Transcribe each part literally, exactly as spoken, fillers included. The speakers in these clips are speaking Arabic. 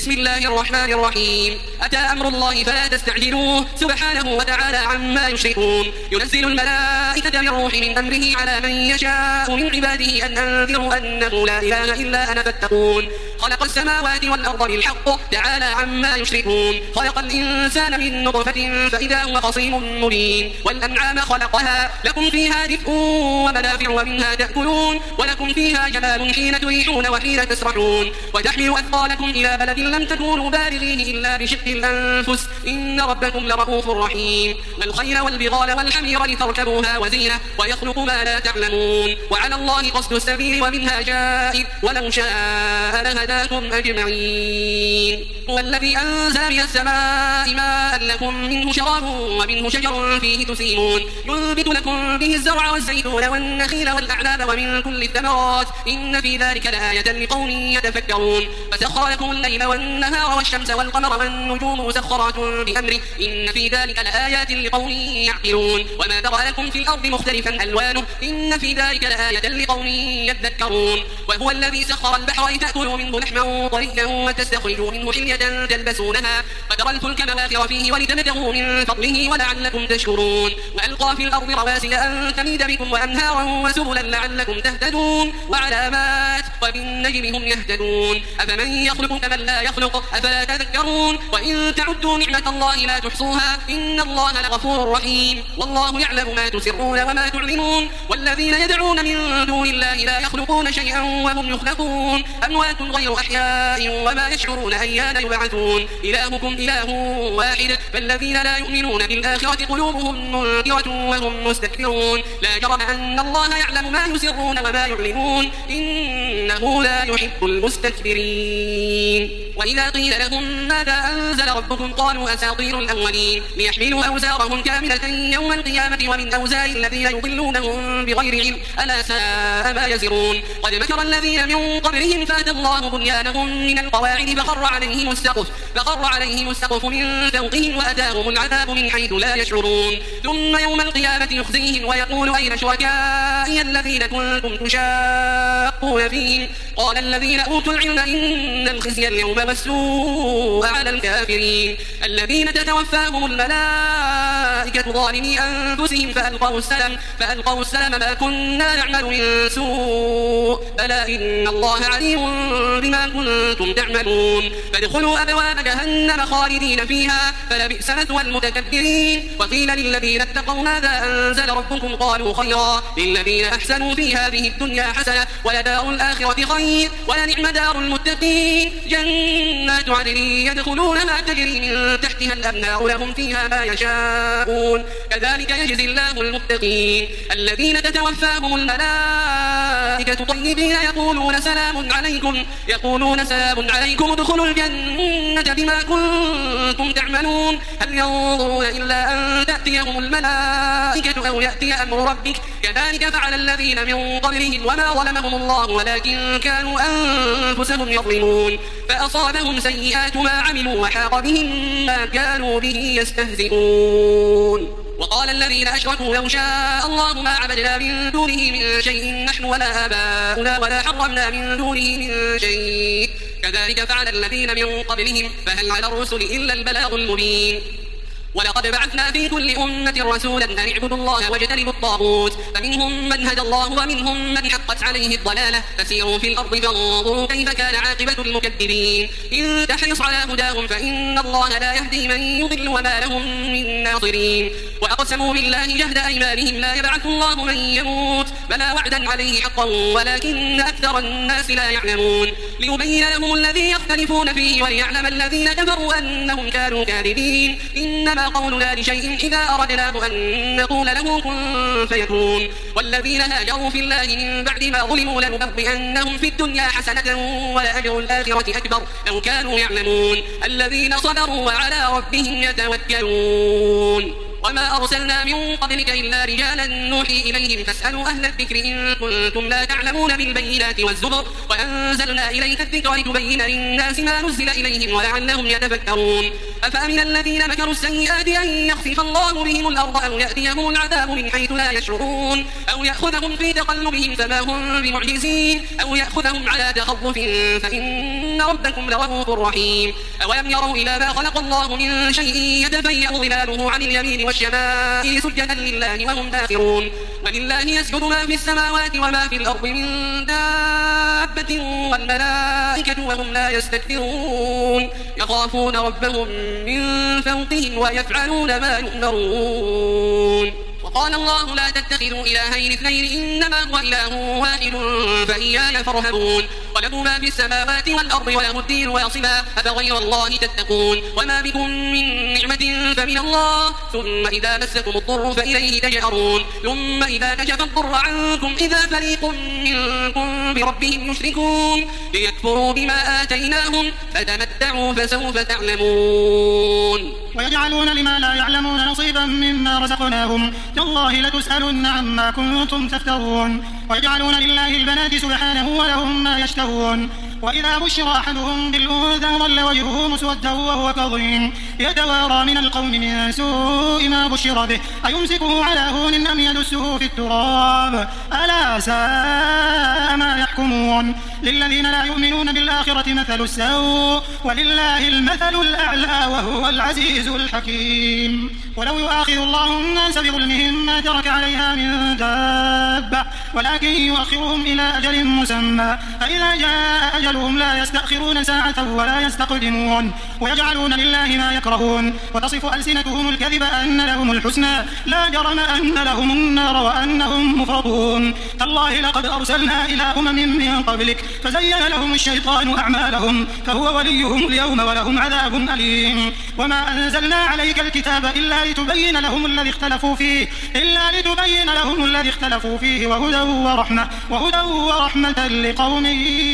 بسم الله الرحمن الرحيم أتى أمر الله فلا تستعجلوه سبحانه وتعالى عما يشركون ينزل الملائكة بالروح من أمره على من يشاء من عباده أن أنذروا أنه لا إله إلا أنا فاتقون خلق السماوات والأرض بالحق تعالى عما يشركون خلق الإنسان من نطفة فإذا هو خصيم مبين والأنعام خلقها لكم فيها دفء ومنافع ومنها تأكلون ولكم فيها جمال حين تريحون وحين تسرحون وتحمل أثقالكم إلى بلد لم تكونوا بالغيه إلا بشق الأنفس إن ربكم لرؤوف رحيم والخيل والبغال والحمير لتركبوها وزينة ويخلق ما لا تعلمون وعلى الله قصد السبيل ومنها جائر ولو شاء لهداكم أجمعين والذي أنزل من السماء ماء لكم منه شراب ومنه شجر فيه تسيمون ينبت لكم به الزرع والزيتون والنخيل والأعناب ومن كل الثمرات إن في ذلك لآية لقوم يتفكرون فسخر لكم الليل والنهار والشمس والقمر والنجوم مسخرات بأمره إن في ذلك لآيات لقوم يعقلون وما ذرأ لكم في الأرض مختلفا ألوانه إن في ذلك لآية لقوم يذكرون وهو الذي سخر البحر لتأكلوا منه لحما طريا وتستخرجوا منه حلية تلبسونها وترى الفلك مواخر فيه ولتبتغوا من فضله ولعلكم تشكرون وألقى في الأرض رواسي أن تميد بكم وأنهارا وسبلا لعلكم تهتدون وعلامات وبالنجم هم يهتدون أفمن يخلق كمن لا يخلق أفلا تذكرون وإن تعدوا نعمة الله لا تحصوها إن الله لغفور رحيم والله يعلم ما تسرون وما تعلنون والذين يدعون من دون الله لا يخلقون شيئا وهم يخلقون أموات غير أحياء وما يشعرون أيان يبعثون إلهكم إله واحد فالذين لا يؤمنون بالآخرة قلوبهم منكرة وهم مستكبرون لا جرم أن الله يعلم ما يسرون وما يعلنون إنه لا يحب المستكبرين وإذا قيل لهم ماذا أنزل ربكم قالوا أساطير الأولين ليحملوا أوزارهم كاملة يوم القيامة ومن أوزار الذين يضلونهم بغير علم ألا ساء ما يزرون قد مكر الذين من قبلهم فأتى الله بنيانهم من القواعد فخر عليهم السقف فخر عليهم السقف من فوقهم وأتاهم العذاب من حيث لا يشعرون ثم يوم القيامة يخزيهم ويقول أين شركائي الذين كنتم تشاقون فيهم قال الذين أوتوا العلم إن الخزي اليوم والسوء على الكافرين الذين تتوفاهم الملائكة ظالمي أنفسهم فألقوا السلم فألقوا السلم ما كنا نعمل من سوء ألا إن الله عليم بما كنتم تعملون فادخلوا أبواب جهنم خالدين فيها فلبئس مثوى المتكبرين وقيل للذين اتقوا ماذا أنزل ربكم قالوا خيرا للذين أحسنوا في هذه الدنيا حسنة ولدار الآخرة خير ولنعم دار المتقين جنات عدن يدخلونها تجري من تحتها الأنهار لهم فيها ما يشاءون كذلك يجزي الله المتقين الذين تتوفاهم الملائكة طيبين يقولون سلام عليكم يقولون سلام عليكم ادخلوا الجنة بما كنتم تعملون هل ينظرون إلا أن تأتيهم الملائكة أو يأتي أمر ربك كذلك فعل الذين من قبلهم وما ظلمهم الله ولكن كانوا أنفسهم يظلمون فأصابهم سيئات ما عملوا وحاق بهم ما كانوا به يستهزئون وقال الذين أشركوا لو شاء الله ما عبدنا من دونه من شيء نحن ولا آباؤنا ولا حرمنا من دونه من شيء كذلك فعل الذين من قبلهم فهل على الرسل إلا البلاغ المبين ولقد بعثنا في كل أمة رسولا أن اعبدوا الله واجتنبوا الطاغوت فمنهم من هدى الله ومنهم من حقت عليه الضلالة فسيروا في الأرض فانظروا كيف كان عاقبة المكذبين إن تحرص على هداهم فإن الله لا يهدي من يضل وما لهم من ناصرين وأقسموا بالله جهد أيمانهم لا يبعث الله من يموت بلى وعدا عليه حقا ولكن أكثر الناس لا يعلمون ليبين لهم الذي يختلفون فيه وليعلم الذين كفروا أنهم كانوا كاذبين إنما قولنا لشيء إذا أردناه أن نقول له كن فيكون والذين هاجروا في الله من بعد ما ظلموا لنبوئنهم في الدنيا حسنة ولأجر الآخرة أكبر لو كانوا يعلمون الذين صبروا وعلى ربهم يتوكلون وما أرسلنا من قبلك إلا رجالا نوحي إليهم فاسألوا أهل الذكر إن كنتم لا تعلمون بالبينات والزبر وأنزلنا إليك الذكر لتبين للناس ما نزل إليهم ولعلهم يتفكرون أفأمن الذين مكروا السيئات أن يخسف الله بهم الأرض أو يأتيهم العذاب من حيث لا يشعرون أو يأخذهم في تقلبهم فما هم بمعجزين أو يأخذهم على تخطف فإن ربكم لرؤوف رحيم أولم يروا إلى ما خلق الله من شيء يتفيأ ظلاله عن اليمين والشمائل سجدا لله وهم داخرون ولله يسجد ما في السماوات وما في الأرض من دابة والملائكة وهم لا يستكبرون يخافون ربهم من فوقهم ويفعلون ما يؤمرون وقال الله لا تتخذوا إلهين اثنين إنما هو إله واحد فإياي فارهبون وله ما في السماوات والأرض وله الدين واصبا أفغير الله تتقون وما بكم من نعمة فمن الله ثم إذا مسكم الضر فإليه تجأرون ثم إذا كشف الضر عنكم إذا فريق منكم بربهم يشركون ليكفروا بما آتيناهم فتمتعوا فسوف تعلمون ويجعلون لما لا يعلمون نصيبا مما رزقناهم تالله لتسألن عما كنتم تفترون ويجعلون لله البنات سبحانه ولهم ما يشتهون وإذا بشر أحدهم بالأنثى ظل وجهه مسودا وهو كظيم يتوارى من القوم من سوء ما بشر به أيمسكه على هون أم يدسه في التراب ألا ساء ما يحكمون للذين لا يؤمنون بالآخرة مثل السوء ولله المثل الأعلى وهو العزيز الحكيم ولو يؤاخذ الله الناس بظلمهم ما ترك عليها من دابة ولكن يؤخرهم إلى أجل مسمى فإذا جاء أجلهم لا يستأخرون ساعة ولا يستقدمون ويجعلون لله ما يكرهون وتصف ألسنتهم الكذب أن لهم الحسنى لا جرم أن لهم النار وأنهم مفرطون تالله لقد أرسلنا إلى أمم من قبلك فزين لهم الشيطان أعمالهم فهو وليهم اليوم ولهم عذاب أليم وما أنزلنا عليك الكتاب إلا لتبين لهم الذي اختلفوا فيه إلا لتبين لهم الذي اختلفوا فيه وهدى ورحمة وهدى ورحمة لقوم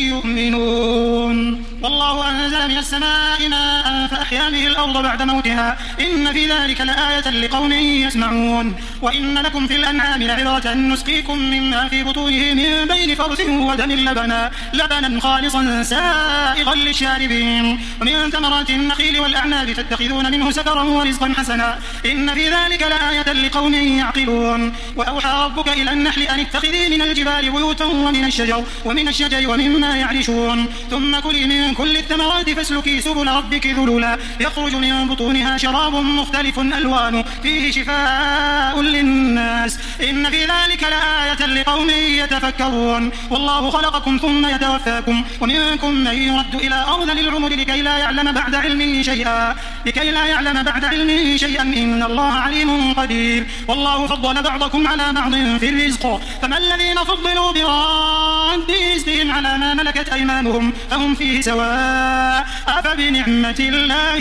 يؤمنون والله أنزل من السماء ماء فأحيا به الأرض بعد موتها إن في ذلك لآية لقوم يسمعون وإن لكم في الأنعام لعبرة نسقيكم مما في بطونه من بين فرث ودم لبنا لبنا خالصا سائغا للشاربين ومن ثمرات النخيل والأعناب تتخذون منه سكرا ورزقا حسنا إن في ذلك لآية لقوم يعقلون وأوحى ربك إلى النحل أن اتخذي من الجبال بيوتا ومن الشجر ومن الشجر ومما يعرشون ثم كلي من كل الثمرات فاسلكي سبل ربك ذللا يخرج من بطونها شراب مختلف ألوانه فيه شفاء للناس إن في ذلك لآية لقوم يتفكرون والله خلقكم ثم يتوفاكم ومنكم من يرد إلى أرذل العمر لكي لا يعلم بعد علمه شيئا لكي لا يعلم بعد علمه شيئا إن الله عليم قدير والله فضل بعضكم على بعض في الرزق فما الذين فضلوا براد رزقهم على ما ملكت أيمانهم فهم فيه سواء أفبنعمة الله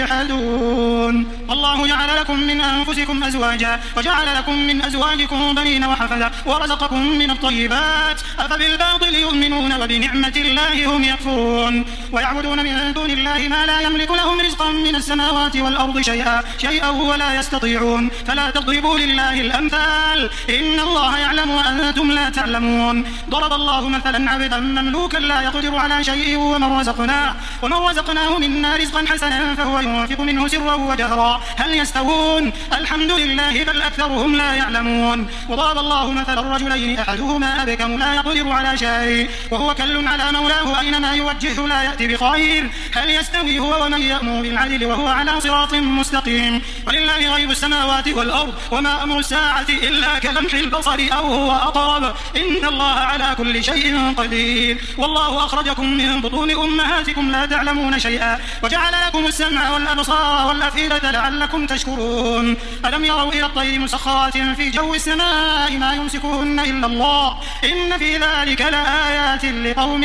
يجحدون والله جعل لكم من أنفسكم أزواجا وجعل لكم من أزواجكم بنين وحفدا ورزقكم من الطيبات أفبالباطل يؤمنون وبنعمة الله هم يكفرون ويعبدون من دون الله ما لا يملك لهم رزقا من السماوات والأرض شيئا شيئا ولا يستطيعون فلا تضربوا لله الأمثال إن الله يعلم وأنتم لا تعلمون ضرب الله مثلا عبدا مملوكا لا يقدر على شيء ومن رزقناه ومن رزقناه منا رزقا حسنا فهو ينفق منه سرا وجهرا هل يستوون الحمد لله بل أكثرهم لا يعلمون وضرب الله مثلا الرجلين أحدهما أبكم لا يقدر على شيء وهو كل على مولاه أينما يوجهه لا يأتي بخير هل يستوي هو ومن يأمر بالعدل وهو على صراط مستقيم ولله غيب السماوات والأرض وما أمر الساعة إلا كلمح البصر أو هو أقرب إن الله على كل شيء قدير والله أخرجكم من بطون أمهاتكم لا تعلمون شيئا وجعل لكم السمع والأبصار والأفئدة لعلكم تشكرون ألم يروا إلى الطير مسخرات في جو السماء ما يمسكهن إلا الله إن في ذلك لآيات لقوم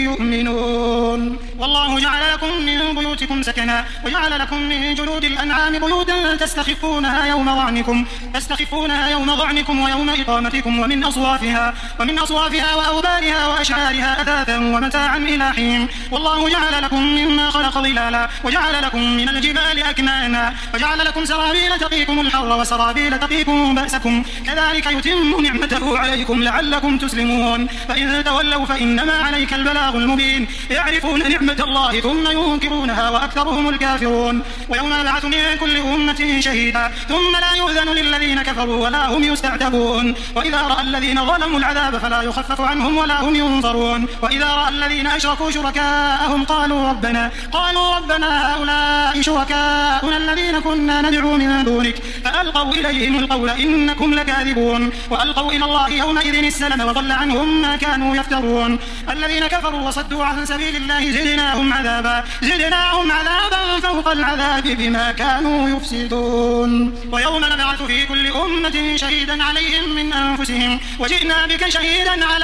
يؤمنون والله جعل لكم من بيوتكم سكنا وجعل لكم من جلود الأنعام بيوتا تستخفونها يوم ظعنكم تستخفونها يوم ظعنكم ويوم إقامتكم ومن أصوافها ومن أصوافها وأوبارها وأشعارها أثاثا ومتاعا إلى حين والله جعل لكم مما خلق ظلالا وجعل لكم من الجبال أكنانا وجعل لكم سرابيل تقيكم الحر وسرابيل تقيكم بأسكم كذلك يتم نعمته عليكم لعلكم تسلمون فإن تولوا فإنما عليك البلاغ المبين يعرفون نعمة الله ثم ينكرونها وأكثرهم الكافرون. ويوم نبعث من كل أمة شهيدا ثم لا يؤذن للذين كفروا ولا هم يستعتبون. وإذا رأى الذين ظلموا العذاب فلا يخفف عنهم ولا هم ينظرون. وإذا رأى الذين أشركوا شركاءهم قالوا ربنا قالوا ربنا هؤلاء شركاؤنا الذين كنا ندعو من دونك فألقوا إليهم القول إنكم لكاذبون. وألقوا إلى الله يومئذ السلم وضل عنهم ما كانوا يفترون. الذين كفروا وصدوا عن سبيل الله زدناهم عذابا زدناهم عذابا فوق العذاب بما كانوا يفسدون. ويوم نبعث في كل أمة شهيدا عليهم من أنفسهم وجئنا بك شهيدا على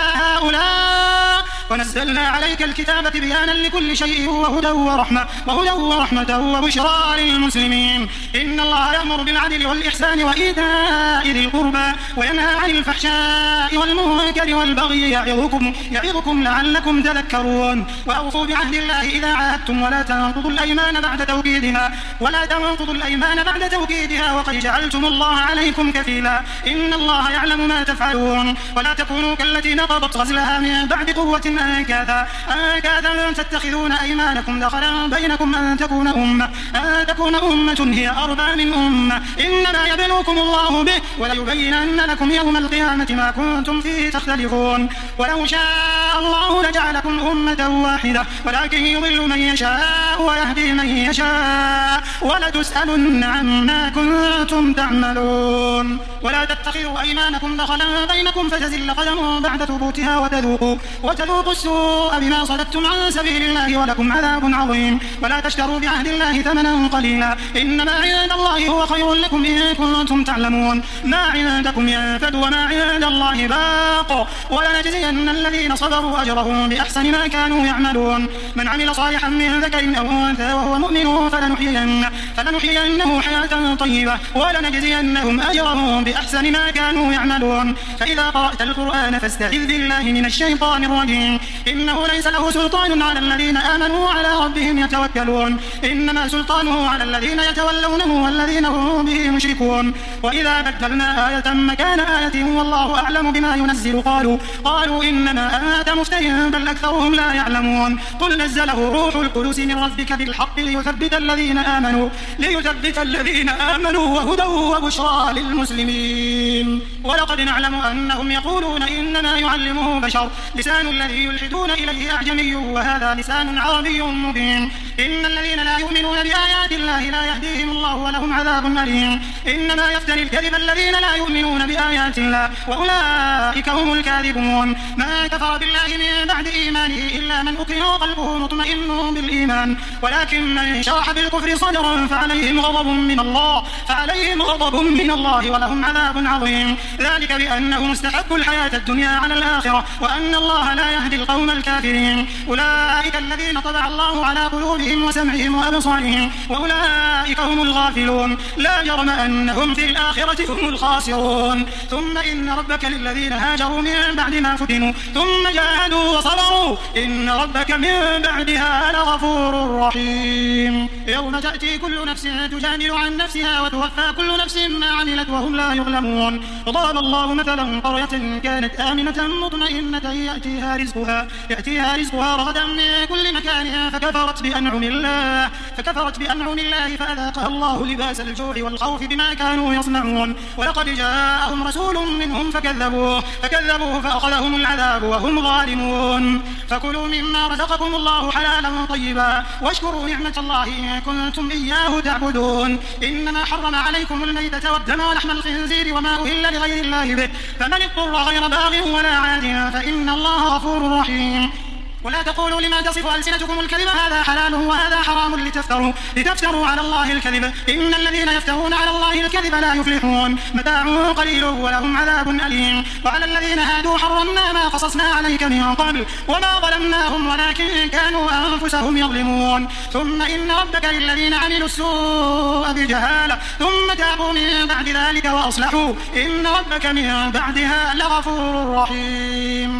هؤلاء ونزلنا عليك الكتاب بيانا لكل شيء وهدى ورحمة وهدى ورحمة وبشرى للمسلمين. إن الله يأمر بالعدل والإحسان وإيتاء ذي القربى وينهى عن الفحشاء والمنكر والبغي يعظكم يعظكم لعلكم تذكرون. وأوفوا بعهد الله إذا عاهدتم ولا تنقضوا الأيمان بعد توكيدها ولا تنقضوا الأيمان بعد توكيدها وقد جعلتم الله عليكم كفيلا إن الله يعلم ما تفعلون. ولا تكونوا كالتي نقضت غزلها من بعد قوة أنكاثا أنكاثا تتخذون أيمانكم دخلا بينكم أن تكون أمة أن تكون أمة هي أربى من أمة إنما يبلوكم الله به وليبينن لكم يوم القيامة ما كنتم فيه تختلفون. ولو شاء الله لجعلكم أمة واحدة ولكن يضل من يشاء ويهدي من يشاء ولتسألن عما كنتم تعملون. ولا تتخذوا أيمانكم دخلا بينكم فتزل قدم بعد ثبوتها وتذوقوا وتذوقوا السوء بما صددتم عن سبيل الله ولكم عذاب عظيم. ولا تشتروا بعهد الله ثمنا قليلا إنما عند الله هو خير لكم إن كنتم تعلمون. ما عندكم ينفد وما عند الله باق ولنجزين الذين صبروا أجرهم بأحسن ما كانوا يعملون. من عمل صالحا من ذكر أو أنثى وهو مؤمن فلنحيينه, فلنحيينه حياة طيبة ولنجزينهم أجرهم بأحسن ما كانوا يعملون. فإذا قرأت القرآن فاستعذ بالله من الشيطان الرجيم إنه ليس له سلطان على الذين آمنوا وعلى ربهم يتوكلون إنما سلطانه على الذين يتولونه والذين هم به مشركون. وإذا بدلنا آية مكان آية والله أعلم بما ينزل قالوا قالوا إنما أنت مفتر بل أكثرهم لا يعلمون. قل نزله روح القدس من ربك بالحق ليثبت الذين آمنوا ليثبت الذين آمنوا وهدى وبشرى للمسلمين. ولقد نعلم أنهم يقولون إنما يعلمه بشر لسان الذي يلحدون إليه أعجمي وهذا لسان عربي مبين. إن الذين لا يؤمنون بآيات الله لا يهديهم الله ولهم عذاب أليم. إنما يفتري الكذب الذين لا يؤمنون بآيات الله وأولئك هم الكاذبون. ما كفر بالله من بعد إيمانه إلا من أكره قلبه مطمئن بالإيمان ولكن من شرح بالكفر صدرا فعليهم غضب من الله فعليهم غضب من الله ولهم عذاب عظيم. ذلك بأنهم استحبوا الحياة الدنيا على الآخرة وأن الله لا يهدي القوم الكافرين. أولئك الذين طبع الله على قلوبهم وسمعهم وأبصارهم وأولئك هم الغافلون. لا جرم أنهم في الآخرة هم الخاسرون. ثم إن ربك للذين هاجروا من بعد ما فتنوا ثم جاهدوا وصبروا إن ربك من بعدها لغفور رحيم. يوم تأتي كل نفس تجادل عن نفسها وتوفى كل نفس ما عملت وهم لا يظلمون. وضرب الله مثلا قرية كانت آمنة مطمئنة يأتيها رزقها يأتيها رزقها رغدا من كل مكان فكفرت بأنعم الله فكفرت بأنعم الله فأذاقها الله لباس الجوع والخوف بما كانوا يصنعون. ولقد جاءهم رسول منهم فكذبوه فكذبوه فأخذهم العذاب وهم ظالمون. فكلوا مما رزقكم الله حلالا طيبا واشكروا نعمة الله إن كنتم إياه تعبدون. إنما حرم عليكم الميتة والدم ولحم الخنزير وما أهل لغير الله به فمن اضطر غير باغ ولا عاد فإن الله غفور رحيم. ولا تقولوا لما تصف ألسنتكم الكذب هذا حلال وهذا حرام لتفتروا لتفتروا على الله الكذب إن الذين يفترون على الله الكذب لا يفلحون. متاع قليل ولهم عذاب أليم. وعلى الذين هادوا حرمنا ما قصصنا عليك من قبل وما ظلمناهم ولكن كانوا أنفسهم يظلمون. ثم إن ربك للذين عملوا السوء بجهالة ثم تابوا من بعد ذلك وأصلحوا إن ربك من بعدها لغفور رحيم.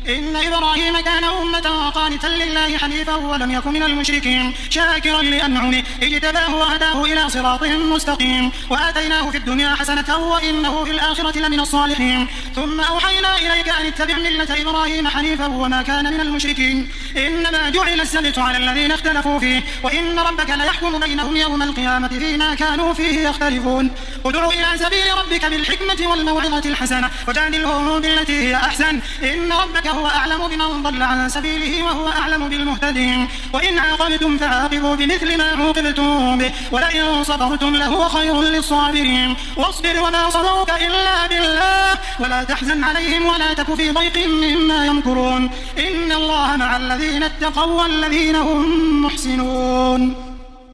إن إبراهيم كان أمة قانتا لله حنيفا ولم يكن من المشركين شاكرا لأنعمه اجتباه وهداه إلى صراط مستقيم وآتيناه في الدنيا حسنة وإنه في الآخرة لمن الصالحين ثم أوحينا إليك أن اتبع ملة إبراهيم حنيفا وما كان من المشركين إنما جعل السبت على الذين اختلفوا فيه وإن ربك ليحكم بينهم يوم القيامة فيما كانوا فيه يختلفون ادع إلى سبيل ربك بالحكمة والموعظة الحسنة وجادلهم بالتي هي أحسن إن ربك هو أعلم بمن ضل عن سبيله وهو أعلم بالمهتدين وإن عاقبتم فعاقبوا بمثل ما عوقبتم به ولئن صبرتم لهو خير للصابرين واصبر وما صبرك إلا بالله ولا تحزن عليهم ولا تك في ضيق مما يمكرون إن الله مع الذين اتقوا والذين هم محسنون.